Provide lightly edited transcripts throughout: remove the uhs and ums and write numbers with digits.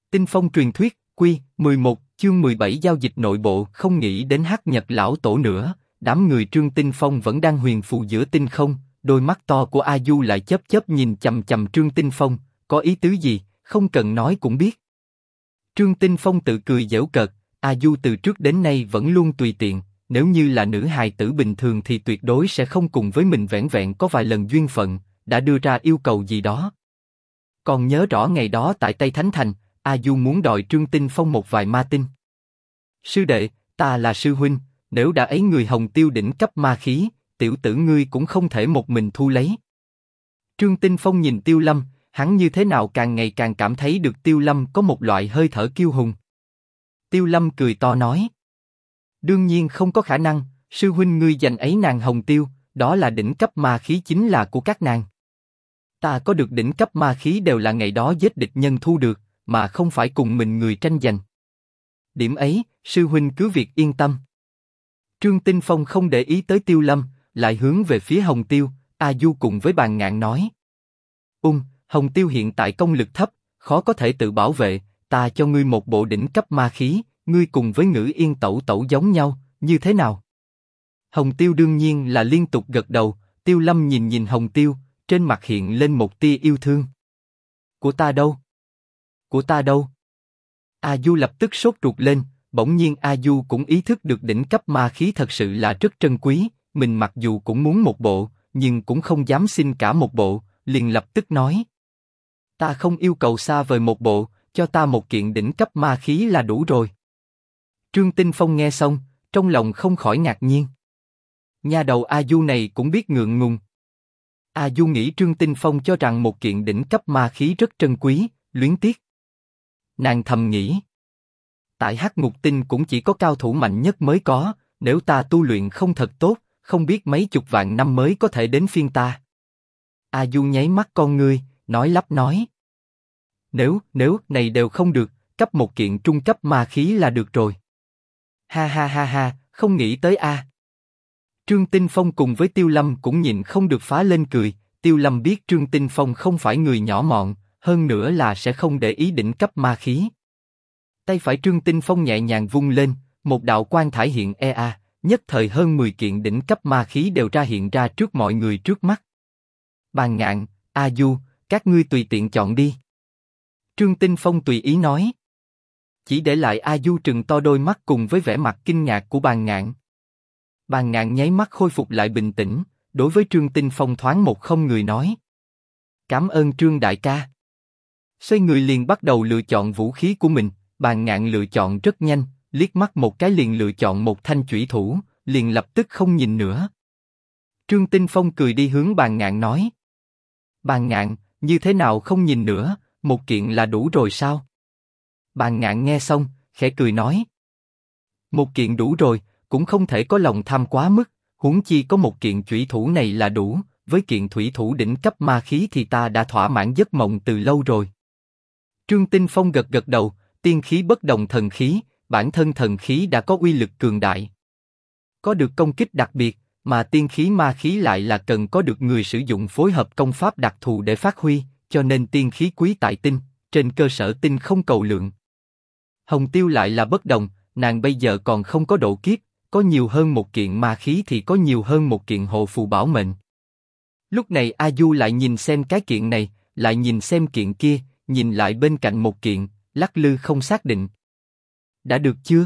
Tinh Phong truyền thuyết, Quy 11, chương 17 giao dịch nội bộ. Không nghĩ đến Hắc Nhật lão tổ nữa, đám người Trương Tinh Phong vẫn đang huyền phù giữa tinh không, đôi mắt to của A Du lại chớp chớp nhìn chằm chằm Trương Tinh Phong, có ý tứ gì, không cần nói cũng biết. Trương Tinh Phong tự cười giễu cợt, A Du từ trước đến nay vẫn luôn tùy tiện, nếu như là nữ hài tử bình thường thì tuyệt đối sẽ không cùng với mình vẻn vẹn có vài lần duyên phận, đã đưa ra yêu cầu gì đó. Còn nhớ rõ ngày đó tại Tây Thánh Thành, A Du muốn đòi Trương Tinh Phong một vài ma tinh. Sư đệ, ta là sư huynh, nếu đã ấy người Hồng Tiêu đỉnh cấp ma khí, tiểu tử ngươi cũng không thể một mình thu lấy. Trương Tinh Phong nhìn Tiêu Lâm, hắn như thế nào càng ngày càng cảm thấy được Tiêu Lâm có một loại hơi thở kiêu hùng. Tiêu Lâm cười to nói: đương nhiên không có khả năng, sư huynh ngươi giành ấy nàng Hồng Tiêu, đó là đỉnh cấp ma khí chính là của các nàng. Ta có được đỉnh cấp ma khí đều là ngày đó giết địch nhân thu được, mà không phải cùng mình người tranh giành. Điểm ấy, sư huynh cứ việc yên tâm. Trương Tinh Phong không để ý tới Tiêu Lâm, lại hướng về phía Hồng Tiêu. A Du cùng với Bàn Ngạn nói: Hồng Tiêu hiện tại công lực thấp, khó có thể tự bảo vệ, ta cho ngươi một bộ đỉnh cấp ma khí, ngươi cùng với Ngữ Yên tẩu tẩu giống nhau, như thế nào? Hồng Tiêu đương nhiên là liên tục gật đầu. Tiêu Lâm nhìn nhìn Hồng Tiêu, trên mặt hiện lên một tia yêu thương. Của ta đâu? Của ta đâu? A Du lập tức sốt ruột lên, bỗng nhiên A Du cũng ý thức được đỉnh cấp ma khí thật sự là rất trân quý, mình mặc dù cũng muốn một bộ, nhưng cũng không dám xin cả một bộ, liền lập tức nói: ta không yêu cầu xa vời một bộ, cho ta một kiện đỉnh cấp ma khí là đủ rồi. Trương Tinh Phong nghe xong, trong lòng không khỏi ngạc nhiên. Nha đầu A Du này cũng biết ngượng ngùng. A Du nghĩ Trương Tinh Phong cho rằng một kiện đỉnh cấp ma khí rất trân quý, luyến tiếc. Nàng thầm nghĩ: tại Hắc Ngục Tinh cũng chỉ có cao thủ mạnh nhất mới có, nếu ta tu luyện không thật tốt, không biết mấy chục vạn năm mới có thể đến phiên ta. A Du nháy mắt con ngươi, nói lắp nói: nếu này đều không được, cấp một kiện trung cấp ma khí là được rồi. Ha ha ha ha, không nghĩ tới a. Trương Tinh Phong cùng với Tiêu Lâm cũng nhịn không được phá lên cười. Tiêu Lâm biết Trương Tinh Phong không phải người nhỏ mọn, hơn nữa là sẽ không để ý đỉnh cấp ma khí. Tay phải Trương Tinh Phong nhẹ nhàng vung lên, một đạo quang thải hiện nhất thời hơn 10 kiện đỉnh cấp ma khí đều ra hiện ra trước mọi người trước mắt. Bàn Ngạn, A Du, các ngươi tùy tiện chọn đi. Trương Tinh Phong tùy ý nói. Chỉ để lại A Du trừng to đôi mắt cùng với vẻ mặt kinh ngạc của Bàn Ngạn. Bàn Ngạn nháy mắt khôi phục lại bình tĩnh, đối với Trương Tinh Phong thoáng một không người nói: cảm ơn Trương đại ca. Xoay người liền bắt đầu lựa chọn vũ khí của mình. Bàn Ngạn lựa chọn rất nhanh, liếc mắt một cái liền lựa chọn một thanh chủy thủ, liền lập tức không nhìn nữa. Trương Tinh Phong cười đi hướng Bàn Ngạn nói: Bàn Ngạn, như thế nào không nhìn nữa, một kiện là đủ rồi sao? Bàn Ngạn nghe xong, khẽ cười nói: một kiện đủ rồi, cũng không thể có lòng tham quá mức, huống chi có một kiện chủy thủ này là đủ, với kiện thủy thủ đỉnh cấp ma khí thì ta đã thỏa mãn giấc mộng từ lâu rồi. Trương Tinh Phong gật gật đầu. Tiên khí bất đồng thần khí, bản thân thần khí đã có uy lực cường đại, có được công kích đặc biệt, mà tiên khí ma khí lại là cần có được người sử dụng phối hợp công pháp đặc thù để phát huy, cho nên tiên khí quý tại tinh, trên cơ sở tinh không cầu lượng. Hồng Tiêu lại là bất đồng, nàng bây giờ còn không có độ kiếp, có nhiều hơn một kiện ma khí thì có nhiều hơn một kiện hộ phù bảo mệnh. Lúc này A Du lại nhìn xem cái kiện này, lại nhìn xem kiện kia, nhìn lại bên cạnh một kiện, lắc lư không xác định. Đã được chưa?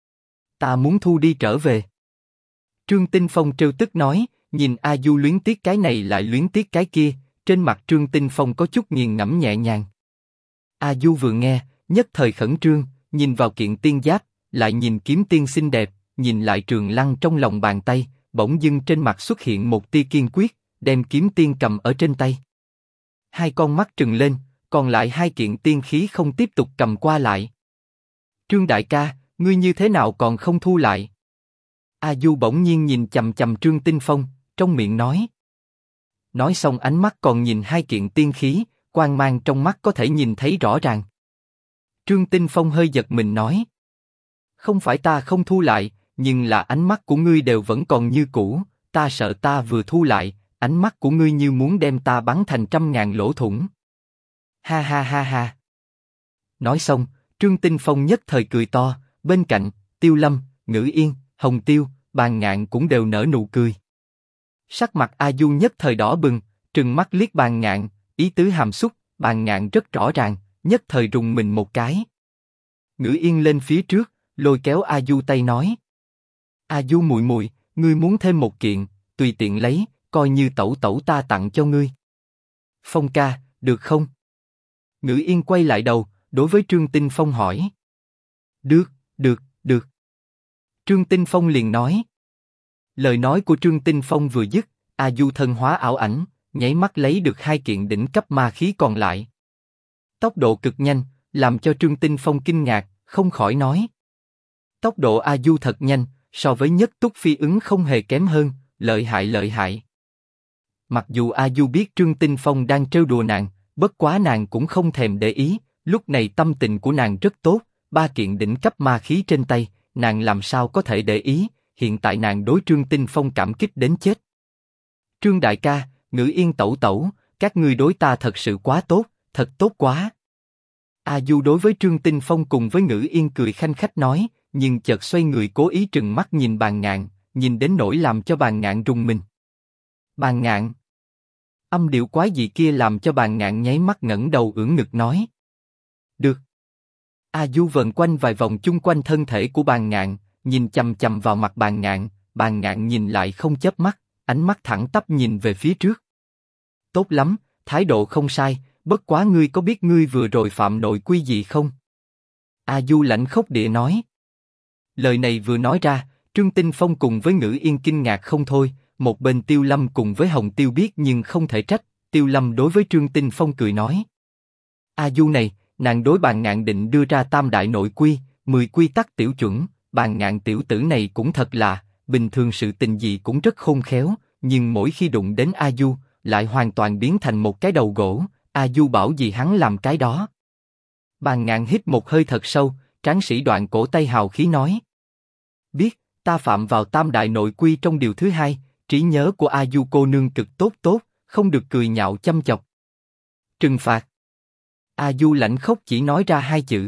Ta muốn thu đi trở về. Trương Tinh Phong trêu tức nói, nhìn A Du luyến tiếc cái này lại luyến tiếc cái kia, trên mặt Trương Tinh Phong có chút nghiền ngẫm nhẹ nhàng. A Du vừa nghe, nhất thời khẩn trương, nhìn vào kiện tiên giáp, lại nhìn kiếm tiên xinh đẹp, nhìn lại trường lăng trong lòng bàn tay, bỗng dưng trên mặt xuất hiện một tia kiên quyết, đem kiếm tiên cầm ở trên tay. Hai con mắt trừng lên, còn lại hai kiện tiên khí không tiếp tục cầm qua lại. Trương đại ca, ngươi như thế nào còn không thu lại? A Du bỗng nhiên nhìn chằm chằm Trương Tinh Phong, trong miệng nói. Nói xong ánh mắt còn nhìn hai kiện tiên khí, quang mang trong mắt có thể nhìn thấy rõ ràng. Trương Tinh Phong hơi giật mình nói. Không phải ta không thu lại, nhưng là ánh mắt của ngươi đều vẫn còn như cũ, ta sợ ta vừa thu lại, ánh mắt của ngươi như muốn đem ta bắn thành 100.000 lỗ thủng. Ha ha ha ha. Nói xong, Trương Tinh Phong nhất thời cười to, bên cạnh, Tiêu Lâm, Ngữ Yên, Hồng Tiêu, Bàn Ngạn cũng đều nở nụ cười. Sắc mặt A Du nhất thời đỏ bừng, trừng mắt liếc Bàn Ngạn, ý tứ hàm xúc, Bàn Ngạn rất rõ ràng, nhất thời rùng mình một cái. Ngữ Yên lên phía trước, lôi kéo A Du tay nói: A Du muội muội, ngươi muốn thêm một kiện, tùy tiện lấy, coi như tẩu tẩu ta tặng cho ngươi. Phong ca, được không? Ngữ Yên quay lại đầu, đối với Trương Tinh Phong hỏi. Được, được, được. Trương Tinh Phong liền nói. Lời nói của Trương Tinh Phong vừa dứt, A Du thân hóa ảo ảnh, nháy mắt lấy được 2 kiện đỉnh cấp ma khí còn lại. Tốc độ cực nhanh, làm cho Trương Tinh Phong kinh ngạc, không khỏi nói. Tốc độ A Du thật nhanh, so với Nhất Túc Phi ứng không hề kém hơn, lợi hại lợi hại. Mặc dù A Du biết Trương Tinh Phong đang trêu đùa nàng, bất quá nàng cũng không thèm để ý, lúc này tâm tình của nàng rất tốt, 3 kiện đỉnh cấp ma khí trên tay, nàng làm sao có thể để ý, hiện tại nàng đối Trương Tinh Phong cảm kích đến chết. Trương đại ca, Ngữ Yên tẩu tẩu, các ngươi đối ta thật sự quá tốt, thật tốt quá. A Du đối với Trương Tinh Phong cùng với Ngữ Yên cười khanh khách nói, nhưng chợt xoay người cố ý trừng mắt nhìn Bàn Ngạn, nhìn đến nỗi làm cho Bàn Ngạn rùng mình. Bàn Ngạn. Âm điệu quái dị kia làm cho Bàn Ngạn nháy mắt ngẩng đầu ưỡn ngực nói. Được. A Du vần quanh vài vòng chung quanh thân thể của Bàn Ngạn, nhìn chằm chằm vào mặt Bàn Ngạn, Bàn Ngạn nhìn lại không chớp mắt, ánh mắt thẳng tắp nhìn về phía trước. Tốt lắm, thái độ không sai, bất quá ngươi có biết ngươi vừa rồi phạm nội quy gì không? A Du lạnh khốc địa nói. Lời này vừa nói ra, Trương Tinh Phong cùng với Ngữ Yên kinh ngạc không thôi, một bên Tiêu Lâm cùng với Hồng Tiêu biết nhưng không thể trách, Tiêu Lâm đối với Trương Tinh Phong cười nói. A Du này, nàng đối Bàn Ngạn định đưa ra tam đại nội quy, 10 quy tắc tiểu chuẩn, Bàn Ngạn tiểu tử này cũng thật là, bình thường sự tình gì cũng rất khôn khéo, nhưng mỗi khi đụng đến A Du, lại hoàn toàn biến thành một cái đầu gỗ, A Du bảo gì hắn làm cái đó. Bàn Ngạn hít một hơi thật sâu, tráng sĩ đoạn cổ tay hào khí nói. Biết, ta phạm vào tam đại nội quy trong điều thứ 2, trí nhớ của A Du cô nương cực tốt tốt, không được cười nhạo chăm chọc. Trừng phạt. A Du lạnh khốc chỉ nói ra 2 chữ.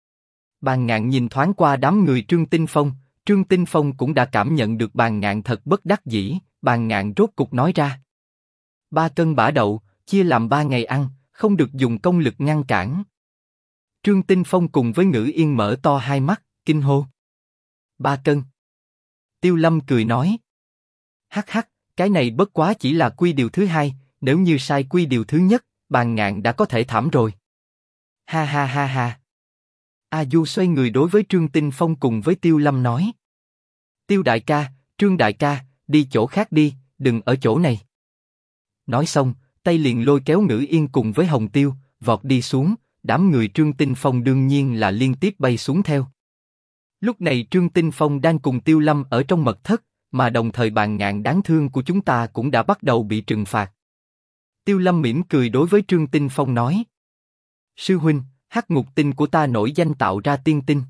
Bàn Ngạn nhìn thoáng qua đám người Trương Tinh Phong cũng đã cảm nhận được Bàn Ngạn thật bất đắc dĩ, Bàn Ngạn rốt cục nói ra. 3 cân bã đậu, chia làm 3 ngày ăn, không được dùng công lực ngăn cản. Trương Tinh Phong cùng với Ngữ Yên mở to hai mắt, kinh hô. 3 cân. Tiêu Lâm cười nói. Hắc hắc, cái này bất quá chỉ là quy điều thứ 2, nếu như sai quy điều thứ nhất, Bàn Ngạn đã có thể thảm rồi. Ha ha ha ha. A Du xoay người đối với Trương Tinh Phong cùng với Tiêu Lâm nói. Tiêu đại ca, Trương đại ca, đi chỗ khác đi, đừng ở chỗ này. Nói xong, tay liền lôi kéo Ngữ Yên cùng với Hồng Tiêu, vọt đi xuống, đám người Trương Tinh Phong đương nhiên là liên tiếp bay xuống theo. Lúc này Trương Tinh Phong đang cùng Tiêu Lâm ở trong mật thất, mà đồng thời Bàn Ngạn đáng thương của chúng ta cũng đã bắt đầu bị trừng phạt. Tiêu Lâm mỉm cười đối với Trương Tinh Phong nói. Sư huynh, hắc ngục tinh của ta nổi danh tạo ra tiên tinh.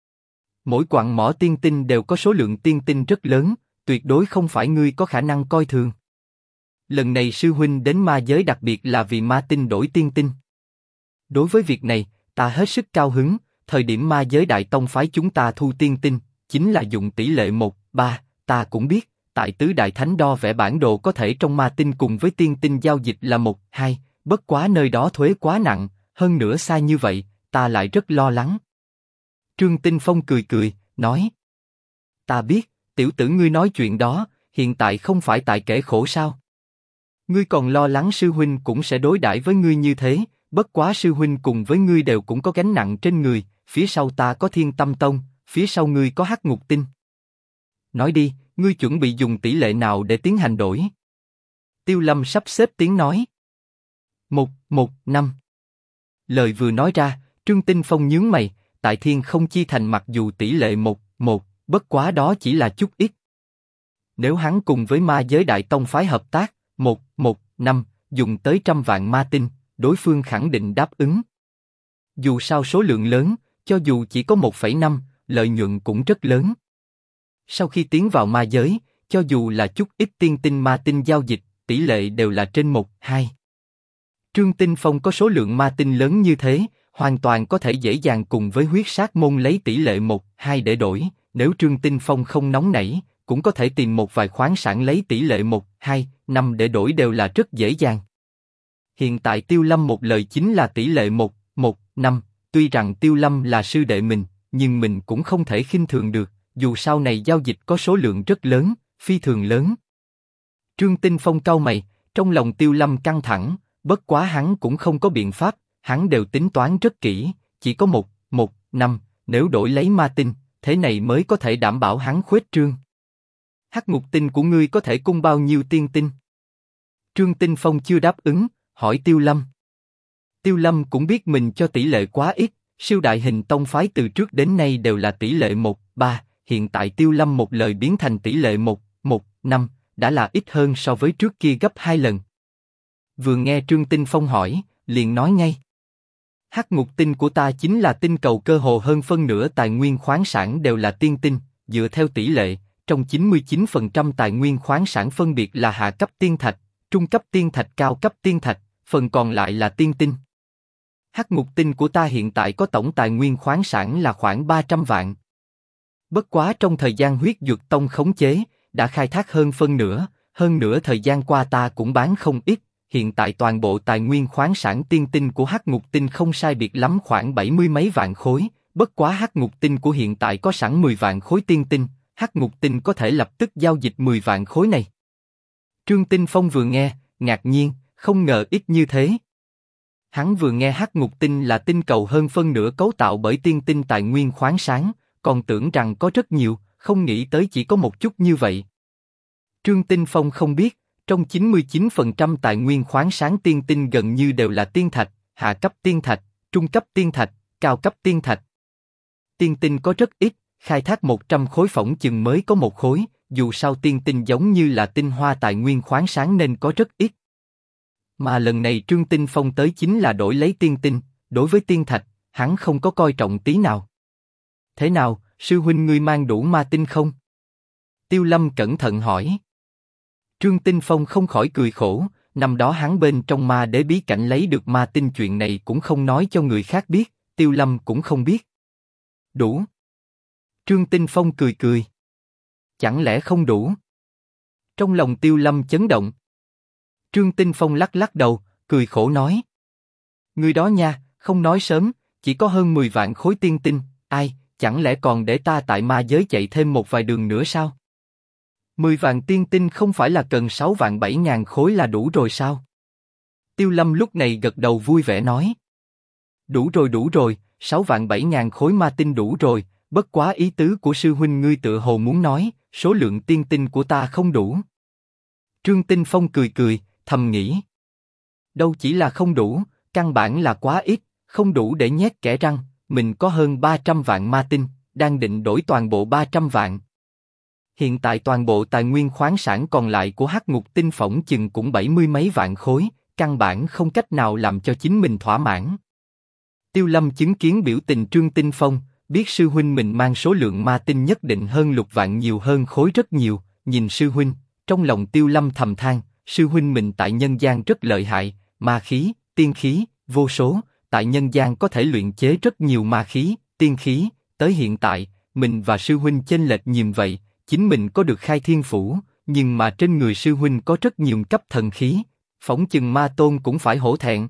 Mỗi quặng mỏ tiên tinh đều có số lượng tiên tinh rất lớn, tuyệt đối không phải ngươi có khả năng coi thường. Lần này sư huynh đến ma giới đặc biệt là vì ma tinh đổi tiên tinh. Đối với việc này, ta hết sức cao hứng, thời điểm ma giới đại tông phái chúng ta thu tiên tinh, chính là dùng tỷ lệ 1:3, ta cũng biết, tại tứ đại thánh đo vẽ bản đồ có thể trong ma tinh cùng với tiên tinh giao dịch là 1:2, bất quá nơi đó thuế quá nặng, hơn nữa xa như vậy, ta lại rất lo lắng. Trương Tinh Phong cười cười, nói. Ta biết, tiểu tử ngươi nói chuyện đó, hiện tại không phải tại kể khổ sao? Ngươi còn lo lắng sư huynh cũng sẽ đối đãi với ngươi như thế, bất quá sư huynh cùng với ngươi đều cũng có gánh nặng trên người, phía sau ta có Thiên Tâm Tông, phía sau ngươi có Hắc Ngục Tinh. Nói đi, ngươi chuẩn bị dùng tỷ lệ nào để tiến hành đổi? Tiêu Lâm sắp xếp tiếng nói. 1:5. Lời vừa nói ra, Trương Tinh Phong nhướng mày, tại Thiên Không Chi Thành mặc dù tỷ lệ 1:1, bất quá đó chỉ là chút ít. Nếu hắn cùng với ma giới đại tông phái hợp tác, 1:5, dùng tới 100 vạn ma tinh, đối phương khẳng định đáp ứng. Dù sao số lượng lớn, cho dù chỉ có 1,5, lợi nhuận cũng rất lớn. Sau khi tiến vào ma giới, cho dù là chút ít tiên tinh ma tinh giao dịch, tỷ lệ đều là trên 1:2. Trương Tinh Phong có số lượng ma tinh lớn như thế, hoàn toàn có thể dễ dàng cùng với huyết sát môn lấy tỷ lệ 1-2 để đổi, nếu Trương Tinh Phong không nóng nảy, cũng có thể tìm một vài khoáng sản lấy tỷ lệ 1-2-5 để đổi đều là rất dễ dàng. Hiện tại Tiêu Lâm một lời chính là tỷ lệ 1-1-5, tuy rằng Tiêu Lâm là sư đệ mình, nhưng mình cũng không thể khinh thường được, dù sau này giao dịch có số lượng rất lớn, phi thường lớn. Trương Tinh Phong cau mày, trong lòng Tiêu Lâm căng thẳng, bất quá hắn cũng không có biện pháp, hắn đều tính toán rất kỹ, chỉ có 1-1-5, nếu đổi lấy ma tinh, thế này mới có thể đảm bảo hắn khuếch trương. Hắc ngục tinh của ngươi có thể cung bao nhiêu tiên tinh? Trương Tinh Phong chưa đáp ứng, hỏi Tiêu Lâm. Tiêu Lâm cũng biết mình cho tỷ lệ quá ít, siêu đại hình tông phái từ trước đến nay đều là tỷ lệ 1-3, hiện tại Tiêu Lâm một lời biến thành tỷ lệ 1-1-5, đã là ít hơn so với trước kia gấp 2 lần. Vừa nghe Trương Tinh Phong hỏi, liền nói ngay. Hắc ngục tinh của ta chính là tinh cầu cơ hồ hơn phân nửa tài nguyên khoáng sản đều là tiên tinh, dựa theo tỷ lệ, trong 99% tài nguyên khoáng sản phân biệt là hạ cấp tiên thạch, trung cấp tiên thạch, cao cấp tiên thạch, phần còn lại là tiên tinh. Hắc ngục tinh của ta hiện tại có tổng tài nguyên khoáng sản là khoảng 300 vạn. Bất quá trong thời gian huyết dược tông khống chế, đã khai thác hơn nửa thời gian qua ta cũng bán không ít, hiện tại toàn bộ tài nguyên khoáng sản tiên tinh của Hắc ngục tinh không sai biệt lắm khoảng 70 mấy vạn khối, bất quá Hắc ngục tinh của hiện tại có sẵn 10 vạn khối tiên tinh, Hắc ngục tinh có thể lập tức giao dịch 10 vạn khối này. Trương Tinh Phong vừa nghe, ngạc nhiên, không ngờ ít như thế. Hắn vừa nghe Hắc ngục tinh là tinh cầu hơn phân nửa cấu tạo bởi tiên tinh tài nguyên khoáng sản, còn tưởng rằng có rất nhiều, không nghĩ tới chỉ có một chút như vậy. Trương Tinh Phong không biết, trong 99% tài nguyên khoáng sản tiên tinh gần như đều là tiên thạch, hạ cấp tiên thạch, trung cấp tiên thạch, cao cấp tiên thạch. Tiên tinh có rất ít, khai thác 100 khối phỏng chừng mới có một khối, dù sao tiên tinh giống như là tinh hoa tài nguyên khoáng sản nên có rất ít. Mà lần này Trương Tinh Phong tới chính là đổi lấy tiên tinh, đối với tiên thạch, hắn không có coi trọng tí nào. Thế nào, sư huynh ngươi mang đủ ma tinh không? Tiêu Lâm cẩn thận hỏi. Trương Tinh Phong không khỏi cười khổ, năm đó hắn bên trong ma đế bí cảnh lấy được ma tinh chuyện này cũng không nói cho người khác biết, Tiêu Lâm cũng không biết. Đủ. Trương Tinh Phong cười cười. Chẳng lẽ không đủ? Trong lòng Tiêu Lâm chấn động. Trương Tinh Phong lắc lắc đầu, cười khổ nói. Người đó nha, không nói sớm, chỉ có hơn 10 vạn khối tiên tinh, ai, chẳng lẽ còn để ta tại ma giới chạy thêm một vài đường nữa sao? 10 vạn tiên tinh không phải là cần 6 vạn 7 ngàn khối là đủ rồi sao? Tiêu Lâm lúc này gật đầu vui vẻ nói. Đủ rồi, 6 vạn 7 ngàn khối ma tinh đủ rồi, bất quá ý tứ của sư huynh ngươi tựa hồ muốn nói, số lượng tiên tinh của ta không đủ. Trương Tinh Phong cười, thầm nghĩ. Đâu chỉ là không đủ, căn bản là quá ít, không đủ để nhét kẽ răng, mình có hơn 300 vạn ma tinh, đang định đổi toàn bộ 300 vạn. Hiện tại toàn bộ tài nguyên khoáng sản còn lại của Hắc ngục tinh phỏng chừng cũng 70 mấy vạn khối, căn bản không cách nào làm cho chính mình thỏa mãn. Tiêu Lâm chứng kiến biểu tình Trương Tinh Phong, biết sư huynh mình mang số lượng ma tinh nhất định hơn Lục vạn nhiều hơn khối rất nhiều, nhìn sư huynh, trong lòng Tiêu Lâm thầm than, sư huynh mình tại nhân gian rất lợi hại, ma khí, tiên khí, vô số, tại nhân gian có thể luyện chế rất nhiều ma khí, tiên khí, tới hiện tại, mình và sư huynh chênh lệch nhiều vậy, chính mình có được khai thiên phủ, nhưng mà trên người sư huynh có rất nhiều cấp thần khí, phỏng chừng ma tôn cũng phải hổ thẹn.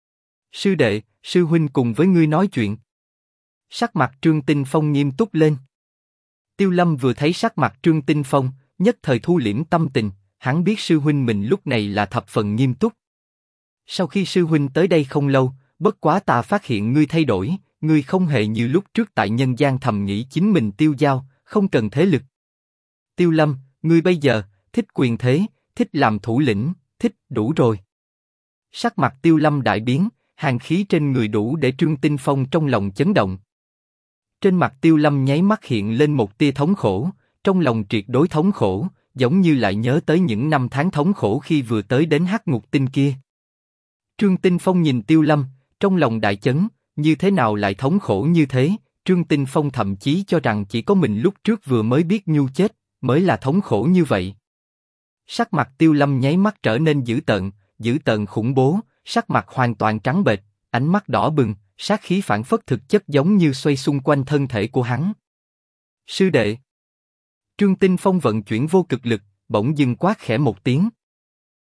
Sư đệ, sư huynh cùng với ngươi nói chuyện. Sắc mặt Trương Tinh Phong nghiêm túc lên. Tiêu Lâm vừa thấy sắc mặt Trương Tinh Phong, nhất thời thu liễm tâm tình, hắn biết sư huynh mình lúc này là thập phần nghiêm túc. Sau khi sư huynh tới đây không lâu, bất quá ta phát hiện ngươi thay đổi, ngươi không hề như lúc trước tại nhân gian thầm nghĩ chính mình tiêu dao, không cần thế lực. Tiêu Lâm, ngươi bây giờ thích quyền thế, thích làm thủ lĩnh, thích đủ rồi. Sắc mặt Tiêu Lâm đại biến, hàn khí trên người đủ để Trương Tinh Phong trong lòng chấn động. Trên mặt Tiêu Lâm nháy mắt hiện lên một tia thống khổ, trong lòng triệt đối thống khổ, giống như lại nhớ tới những năm tháng thống khổ khi vừa tới đến Hắc ngục tinh kia. Trương Tinh Phong nhìn Tiêu Lâm, trong lòng đại chấn, như thế nào lại thống khổ như thế? Trương Tinh Phong thậm chí cho rằng chỉ có mình lúc trước vừa mới biết nhu chết, mới là thống khổ như vậy. Sắc mặt Tiêu Lâm nháy mắt trở nên dữ tợn khủng bố, sắc mặt hoàn toàn trắng bệch, ánh mắt đỏ bừng, sát khí phản phất thực chất giống như xoay xung quanh thân thể của hắn. Sư đệ. Trương Tinh Phong vận chuyển vô cực lực, bỗng dưng quát khẽ một tiếng.